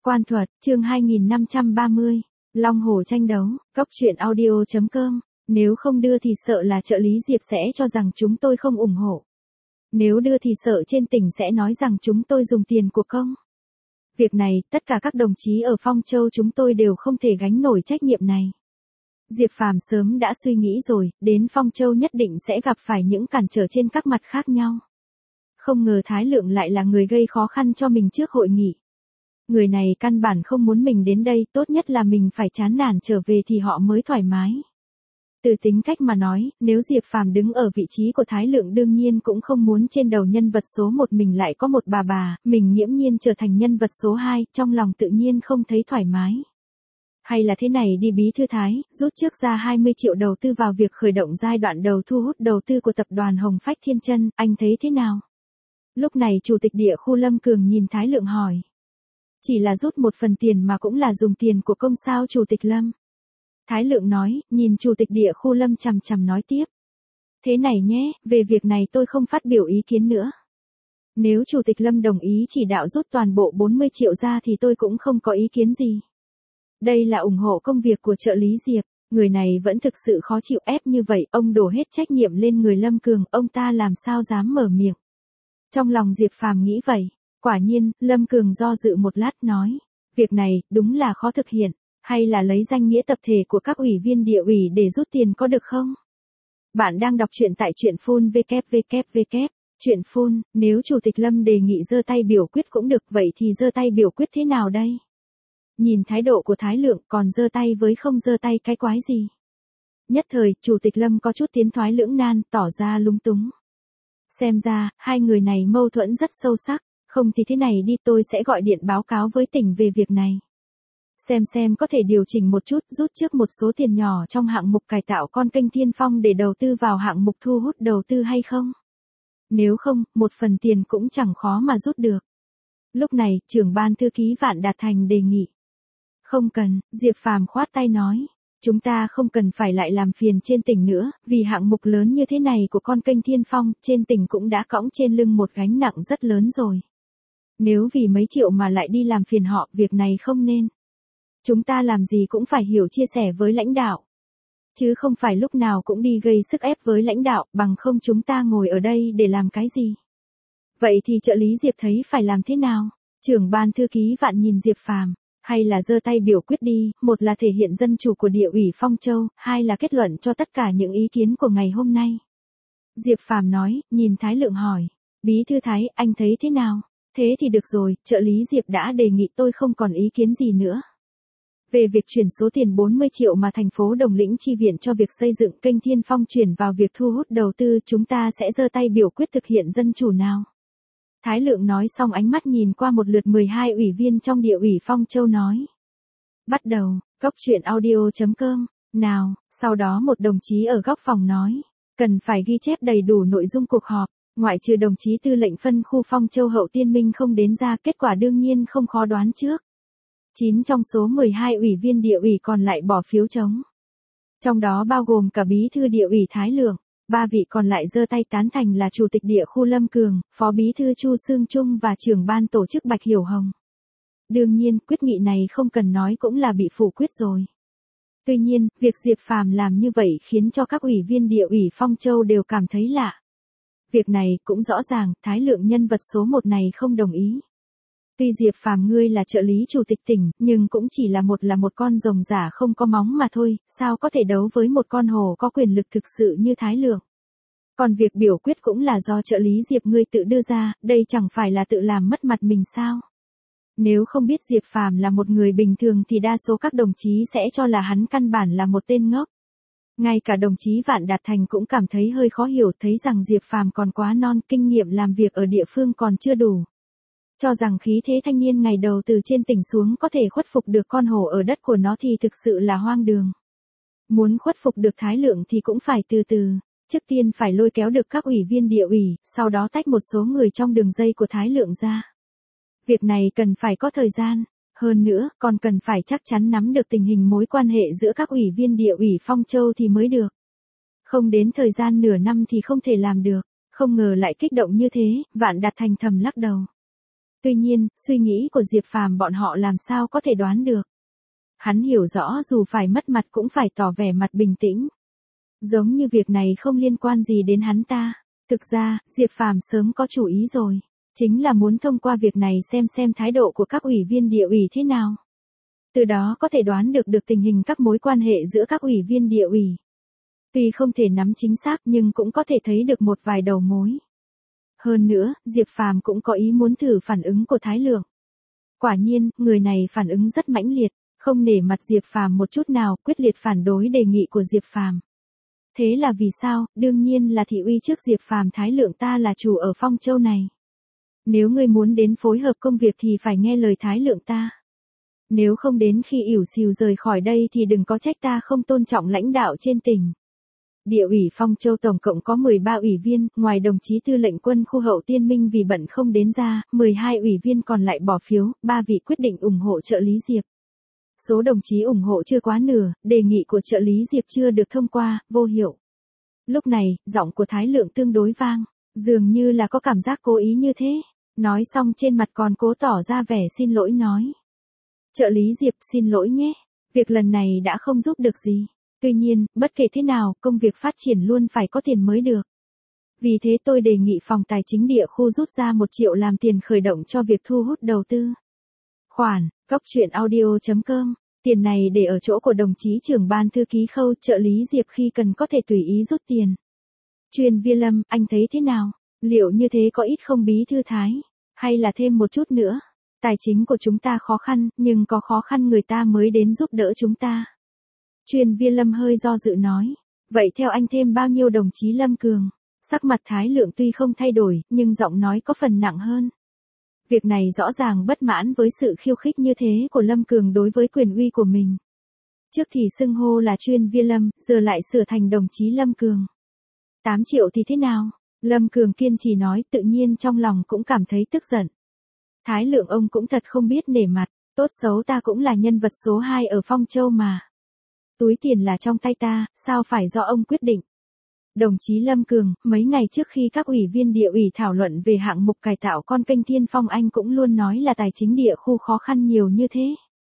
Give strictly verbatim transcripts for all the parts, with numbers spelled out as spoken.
Quan thuật, chương hai nghìn năm trăm ba mươi, Long Hổ tranh đấu, cốc truyện audio chấm com, nếu không đưa thì sợ là trợ lý Diệp sẽ cho rằng chúng tôi không ủng hộ. Nếu đưa thì sợ trên tỉnh sẽ nói rằng chúng tôi dùng tiền của công. Việc này, tất cả các đồng chí ở Phong Châu chúng tôi đều không thể gánh nổi trách nhiệm này. Diệp Phàm sớm đã suy nghĩ rồi, đến Phong Châu nhất định sẽ gặp phải những cản trở trên các mặt khác nhau. Không ngờ Thái Lượng lại là người gây khó khăn cho mình trước hội nghị. Người này căn bản không muốn mình đến đây, tốt nhất là mình phải chán nản trở về thì họ mới thoải mái. Từ tính cách mà nói, nếu Diệp Phàm đứng ở vị trí của Thái Lượng đương nhiên cũng không muốn trên đầu nhân vật số một mình lại có một bà bà, mình nghiễm nhiên trở thành nhân vật số hai, trong lòng tự nhiên không thấy thoải mái. Hay là thế này đi Bí Thư Thái, rút trước ra hai mươi triệu đầu tư vào việc khởi động giai đoạn đầu thu hút đầu tư của tập đoàn Hồng Phách Thiên Chân, anh thấy thế nào? Lúc này Chủ tịch Địa khu Lâm Cường nhìn Thái Lượng hỏi. Chỉ là rút một phần tiền mà cũng là dùng tiền của công sao Chủ tịch Lâm? Thái Lượng nói, nhìn Chủ tịch Địa khu Lâm chằm chằm nói tiếp. Thế này nhé, về việc này tôi không phát biểu ý kiến nữa. Nếu Chủ tịch Lâm đồng ý chỉ đạo rút toàn bộ bốn mươi triệu ra thì tôi cũng không có ý kiến gì. Đây là ủng hộ công việc của trợ lý Diệp, người này vẫn thực sự khó chịu ép như vậy, ông đổ hết trách nhiệm lên người Lâm Cường, ông ta làm sao dám mở miệng. Trong lòng Diệp Phàm nghĩ vậy, quả nhiên, Lâm Cường do dự một lát nói, việc này, đúng là khó thực hiện, hay là lấy danh nghĩa tập thể của các ủy viên địa ủy để rút tiền có được không? Bạn đang đọc truyện tại truyện phun vê kép vê kép vê kép, truyện phun, nếu Chủ tịch Lâm đề nghị giơ tay biểu quyết cũng được, vậy thì giơ tay biểu quyết thế nào đây? Nhìn thái độ của Thái Lượng còn giơ tay với không giơ tay cái quái gì? Nhất thời, Chủ tịch Lâm có chút tiến thoái lưỡng nan, tỏ ra lúng túng. Xem ra, hai người này mâu thuẫn rất sâu sắc, không thì thế này đi tôi sẽ gọi điện báo cáo với tỉnh về việc này. Xem xem có thể điều chỉnh một chút, rút trước một số tiền nhỏ trong hạng mục cải tạo con kênh Thiên Phong để đầu tư vào hạng mục thu hút đầu tư hay không? Nếu không, một phần tiền cũng chẳng khó mà rút được. Lúc này, trưởng ban thư ký Vạn Đạt Thành đề nghị. Không cần, Diệp Phàm khoát tay nói. Chúng ta không cần phải lại làm phiền trên tỉnh nữa, vì hạng mục lớn như thế này của con kênh Thiên Phong, trên tỉnh cũng đã cõng trên lưng một gánh nặng rất lớn rồi. Nếu vì mấy triệu mà lại đi làm phiền họ, việc này không nên. Chúng ta làm gì cũng phải hiểu chia sẻ với lãnh đạo. Chứ không phải lúc nào cũng đi gây sức ép với lãnh đạo, bằng không chúng ta ngồi ở đây để làm cái gì. Vậy thì trợ lý Diệp thấy phải làm thế nào? Trưởng ban thư ký Vạn nhìn Diệp Phàm. Hay là giơ tay biểu quyết đi, một là thể hiện dân chủ của địa ủy Phong Châu, hai là kết luận cho tất cả những ý kiến của ngày hôm nay. Diệp Phàm nói, nhìn Thái Lượng hỏi, Bí Thư Thái, anh thấy thế nào? Thế thì được rồi, trợ lý Diệp đã đề nghị tôi không còn ý kiến gì nữa. Về việc chuyển số tiền bốn mươi triệu mà thành phố Đồng Lĩnh chi viện cho việc xây dựng kênh Thiên Phong chuyển vào việc thu hút đầu tư, chúng ta sẽ giơ tay biểu quyết thực hiện dân chủ nào. Thái Lượng nói xong ánh mắt nhìn qua một lượt mười hai ủy viên trong địa ủy Phong Châu nói. Bắt đầu, cốc truyện audio chấm com, nào, sau đó một đồng chí ở góc phòng nói. Cần phải ghi chép đầy đủ nội dung cuộc họp, ngoại trừ đồng chí tư lệnh phân khu Phong Châu Hậu Tiên Minh không đến ra, kết quả đương nhiên không khó đoán trước. chín trong số mười hai ủy viên địa ủy còn lại bỏ phiếu trống. Trong đó bao gồm cả bí thư địa ủy Thái Lượng. Ba vị còn lại giơ tay tán thành là Chủ tịch Địa khu Lâm Cường, Phó Bí thư Chu Sương Trung và trưởng ban tổ chức Bạch Hiểu Hồng. Đương nhiên, quyết nghị này không cần nói cũng là bị phủ quyết rồi. Tuy nhiên, việc Diệp Phàm làm như vậy khiến cho các ủy viên địa ủy Phong Châu đều cảm thấy lạ. Việc này cũng rõ ràng, Thái Lượng nhân vật số một này không đồng ý. Tuy Diệp Phàm ngươi là trợ lý chủ tịch tỉnh, nhưng cũng chỉ là một là một con rồng giả không có móng mà thôi, sao có thể đấu với một con hổ có quyền lực thực sự như Thái Lượng. Còn việc biểu quyết cũng là do trợ lý Diệp ngươi tự đưa ra, đây chẳng phải là tự làm mất mặt mình sao? Nếu không biết Diệp Phàm là một người bình thường thì đa số các đồng chí sẽ cho là hắn căn bản là một tên ngốc. Ngay cả đồng chí Vạn Đạt Thành cũng cảm thấy hơi khó hiểu, thấy rằng Diệp Phàm còn quá non, kinh nghiệm làm việc ở địa phương còn chưa đủ. Cho rằng khí thế thanh niên ngày đầu từ trên tỉnh xuống có thể khuất phục được con hổ ở đất của nó thì thực sự là hoang đường. Muốn khuất phục được Thái Lượng thì cũng phải từ từ, trước tiên phải lôi kéo được các ủy viên địa ủy, sau đó tách một số người trong đường dây của Thái Lượng ra. Việc này cần phải có thời gian, hơn nữa còn cần phải chắc chắn nắm được tình hình mối quan hệ giữa các ủy viên địa ủy Phong Châu thì mới được. Không đến thời gian nửa năm thì không thể làm được, không ngờ lại kích động như thế, Vạn Đạt Thành thầm lắc đầu. Tuy nhiên, suy nghĩ của Diệp Phàm bọn họ làm sao có thể đoán được. Hắn hiểu rõ dù phải mất mặt cũng phải tỏ vẻ mặt bình tĩnh. Giống như việc này không liên quan gì đến hắn ta. Thực ra, Diệp Phàm sớm có chủ ý rồi. Chính là muốn thông qua việc này xem xem thái độ của các ủy viên địa ủy thế nào. Từ đó có thể đoán được được tình hình các mối quan hệ giữa các ủy viên địa ủy. Tuy không thể nắm chính xác nhưng cũng có thể thấy được một vài đầu mối. Hơn nữa, Diệp Phàm cũng có ý muốn thử phản ứng của Thái Lượng. Quả nhiên, người này phản ứng rất mãnh liệt, không nể mặt Diệp Phàm một chút nào, quyết liệt phản đối đề nghị của Diệp Phàm. Thế là vì sao? Đương nhiên là thị uy trước Diệp Phàm. Thái Lượng ta là chủ ở Phong Châu này. Nếu ngươi muốn đến phối hợp công việc thì phải nghe lời Thái Lượng ta. Nếu không đến khi ỉu xìu rời khỏi đây thì đừng có trách ta không tôn trọng lãnh đạo trên tỉnh. Địa ủy Phong Châu tổng cộng có mười ba ủy viên, ngoài đồng chí tư lệnh quân khu Hậu Tiên Minh vì bận không đến ra, mười hai ủy viên còn lại bỏ phiếu, ba vị quyết định ủng hộ trợ lý Diệp. Số đồng chí ủng hộ chưa quá nửa, đề nghị của trợ lý Diệp chưa được thông qua, vô hiệu. Lúc này, giọng của Thái Lượng tương đối vang, dường như là có cảm giác cố ý như thế. Nói xong trên mặt còn cố tỏ ra vẻ xin lỗi nói. Trợ lý Diệp xin lỗi nhé, việc lần này đã không giúp được gì. Tuy nhiên, bất kể thế nào, công việc phát triển luôn phải có tiền mới được. Vì thế tôi đề nghị phòng tài chính địa khu rút ra một triệu làm tiền khởi động cho việc thu hút đầu tư. Khoản, góc truyện audio chấm com, tiền này để ở chỗ của đồng chí trưởng ban thư ký Khâu, trợ lý Diệp khi cần có thể tùy ý rút tiền. Chuyên viên Lâm, anh thấy thế nào? Liệu như thế có ít không bí thư Thái? Hay là thêm một chút nữa? Tài chính của chúng ta khó khăn, nhưng có khó khăn người ta mới đến giúp đỡ chúng ta. Chuyên viên Lâm hơi do dự nói. Vậy theo anh thêm bao nhiêu đồng chí Lâm Cường? Sắc mặt Thái Lượng tuy không thay đổi, nhưng giọng nói có phần nặng hơn. Việc này rõ ràng bất mãn với sự khiêu khích như thế của Lâm Cường đối với quyền uy của mình. Trước thì xưng hô là chuyên viên Lâm, giờ lại sửa thành đồng chí Lâm Cường. tám triệu thì thế nào? Lâm Cường kiên trì nói, tự nhiên trong lòng cũng cảm thấy tức giận. Thái Lượng ông cũng thật không biết nể mặt, tốt xấu ta cũng là nhân vật số hai ở Phong Châu mà. Túi tiền là trong tay ta, sao phải do ông quyết định? Đồng chí Lâm Cường, mấy ngày trước khi các ủy viên địa ủy thảo luận về hạng mục cải tạo con kênh Thiên Phong anh cũng luôn nói là tài chính địa khu khó khăn nhiều như thế.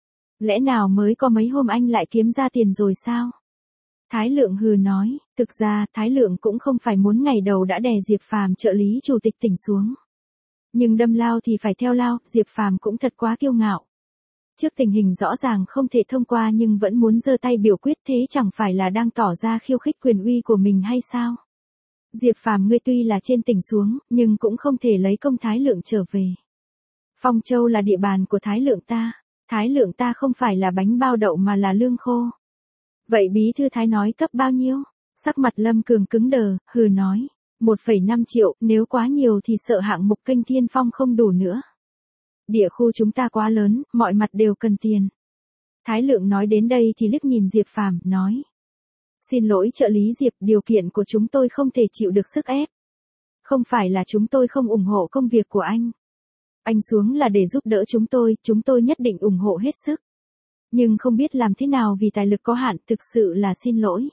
Lẽ nào mới có mấy hôm anh lại kiếm ra tiền rồi sao? Thái Lượng hừ nói, thực ra Thái Lượng cũng không phải muốn ngày đầu đã đè Diệp Phàm trợ lý chủ tịch tỉnh xuống. Nhưng đâm lao thì phải theo lao, Diệp Phàm cũng thật quá kiêu ngạo. Trước tình hình rõ ràng không thể thông qua nhưng vẫn muốn giơ tay biểu quyết, thế chẳng phải là đang tỏ ra khiêu khích quyền uy của mình hay sao? Diệp Phàm ngươi tuy là trên tỉnh xuống, nhưng cũng không thể lấy công Thái Lượng trở về. Phong Châu là địa bàn của Thái Lượng ta, Thái Lượng ta không phải là bánh bao đậu mà là lương khô. Vậy bí thư Thái nói cấp bao nhiêu? Sắc mặt Lâm Cường cứng đờ, hừ nói, một phẩy năm triệu, nếu quá nhiều thì sợ hạng mục kênh Thiên Phong không đủ nữa. Địa khu chúng ta quá lớn, mọi mặt đều cần tiền. Thái Lượng nói đến đây thì liếc nhìn Diệp Phàm, nói. Xin lỗi trợ lý Diệp, điều kiện của chúng tôi không thể chịu được sức ép. Không phải là chúng tôi không ủng hộ công việc của anh. Anh xuống là để giúp đỡ chúng tôi, chúng tôi nhất định ủng hộ hết sức. Nhưng không biết làm thế nào vì tài lực có hạn, thực sự là xin lỗi.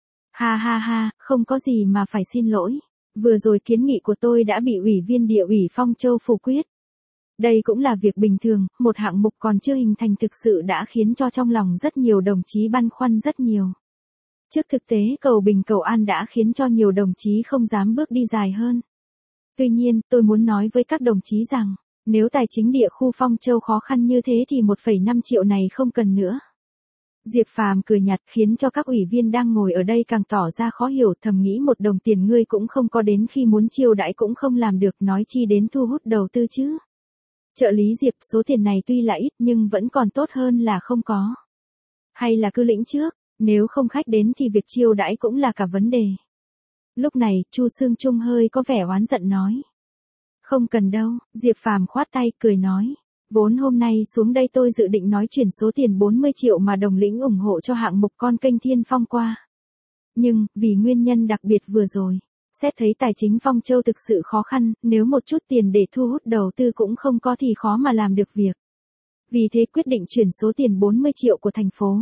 Ha ha ha, không có gì mà phải xin lỗi. Vừa rồi kiến nghị của tôi đã bị ủy viên địa ủy Phong Châu phủ quyết. Đây cũng là việc bình thường, một hạng mục còn chưa hình thành thực sự đã khiến cho trong lòng rất nhiều đồng chí băn khoăn rất nhiều. Trước thực tế cầu bình cầu an đã khiến cho nhiều đồng chí không dám bước đi dài hơn. Tuy nhiên, tôi muốn nói với các đồng chí rằng, nếu tài chính địa khu Phong Châu khó khăn như thế thì một phẩy năm triệu này không cần nữa. Diệp Phàm cười nhạt khiến cho các ủy viên đang ngồi ở đây càng tỏ ra khó hiểu, thầm nghĩ một đồng tiền ngươi cũng không có, đến khi muốn chiêu đãi cũng không làm được, nói chi đến thu hút đầu tư chứ. Trợ lý Diệp, số tiền này tuy là ít nhưng vẫn còn tốt hơn là không có. Hay là cứ lĩnh trước, nếu không khách đến thì việc chiêu đãi cũng là cả vấn đề. Lúc này, Chu Sương Trung hơi có vẻ oán giận nói. Không cần đâu, Diệp Phàm khoát tay cười nói. Vốn hôm nay xuống đây tôi dự định nói chuyển số tiền bốn mươi triệu mà đồng lĩnh ủng hộ cho hạng mục con kênh Thiên Phong qua. Nhưng, vì nguyên nhân đặc biệt vừa rồi, xét thấy tài chính Phong Châu thực sự khó khăn, nếu một chút tiền để thu hút đầu tư cũng không có thì khó mà làm được việc. Vì thế quyết định chuyển số tiền bốn mươi triệu của thành phố.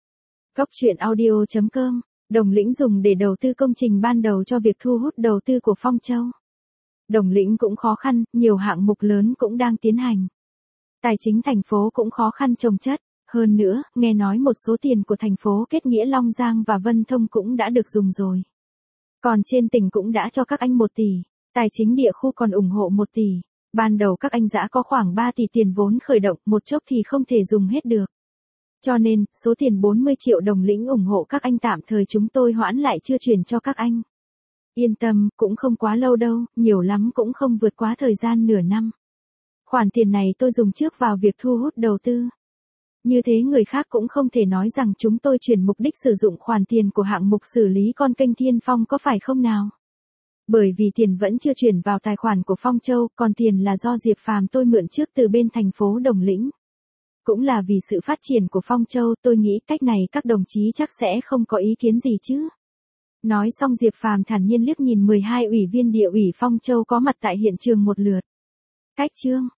Góc truyện audio chấm com, đồng lĩnh dùng để đầu tư công trình ban đầu cho việc thu hút đầu tư của Phong Châu. Đồng Lĩnh cũng khó khăn, nhiều hạng mục lớn cũng đang tiến hành. Tài chính thành phố cũng khó khăn chồng chất. Hơn nữa, nghe nói một số tiền của thành phố kết nghĩa Long Giang và Vân Thông cũng đã được dùng rồi. Còn trên tỉnh cũng đã cho các anh một tỷ. Tài chính địa khu còn ủng hộ một tỷ. Ban đầu các anh đã có khoảng ba tỷ tiền vốn khởi động, một chốc thì không thể dùng hết được. Cho nên, số tiền bốn mươi triệu Đồng Lĩnh ủng hộ các anh tạm thời chúng tôi hoãn lại chưa chuyển cho các anh. Yên tâm, cũng không quá lâu đâu, nhiều lắm cũng không vượt quá thời gian nửa năm. Khoản tiền này tôi dùng trước vào việc thu hút đầu tư. Như thế người khác cũng không thể nói rằng chúng tôi chuyển mục đích sử dụng khoản tiền của hạng mục xử lý con kênh Thiên Phong có phải không nào? Bởi vì tiền vẫn chưa chuyển vào tài khoản của Phong Châu, còn tiền là do Diệp Phàm tôi mượn trước từ bên thành phố Đồng Lĩnh. Cũng là vì sự phát triển của Phong Châu, tôi nghĩ cách này các đồng chí chắc sẽ không có ý kiến gì chứ. Nói xong Diệp Phàm thản nhiên liếc nhìn mười hai ủy viên địa ủy Phong Châu có mặt tại hiện trường một lượt. Cách chương